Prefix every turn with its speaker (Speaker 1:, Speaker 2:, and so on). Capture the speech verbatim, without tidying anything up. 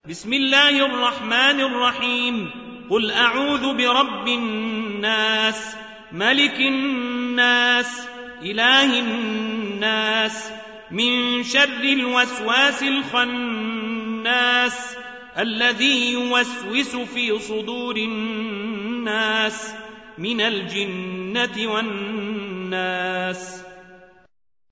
Speaker 1: بسم الله الرحمن الرحيم. قل أعوذ برب الناس، ملك الناس، إله الناس، من شر الوسواس الخناس الذي يوسوس في صدور الناس من الجنة والناس.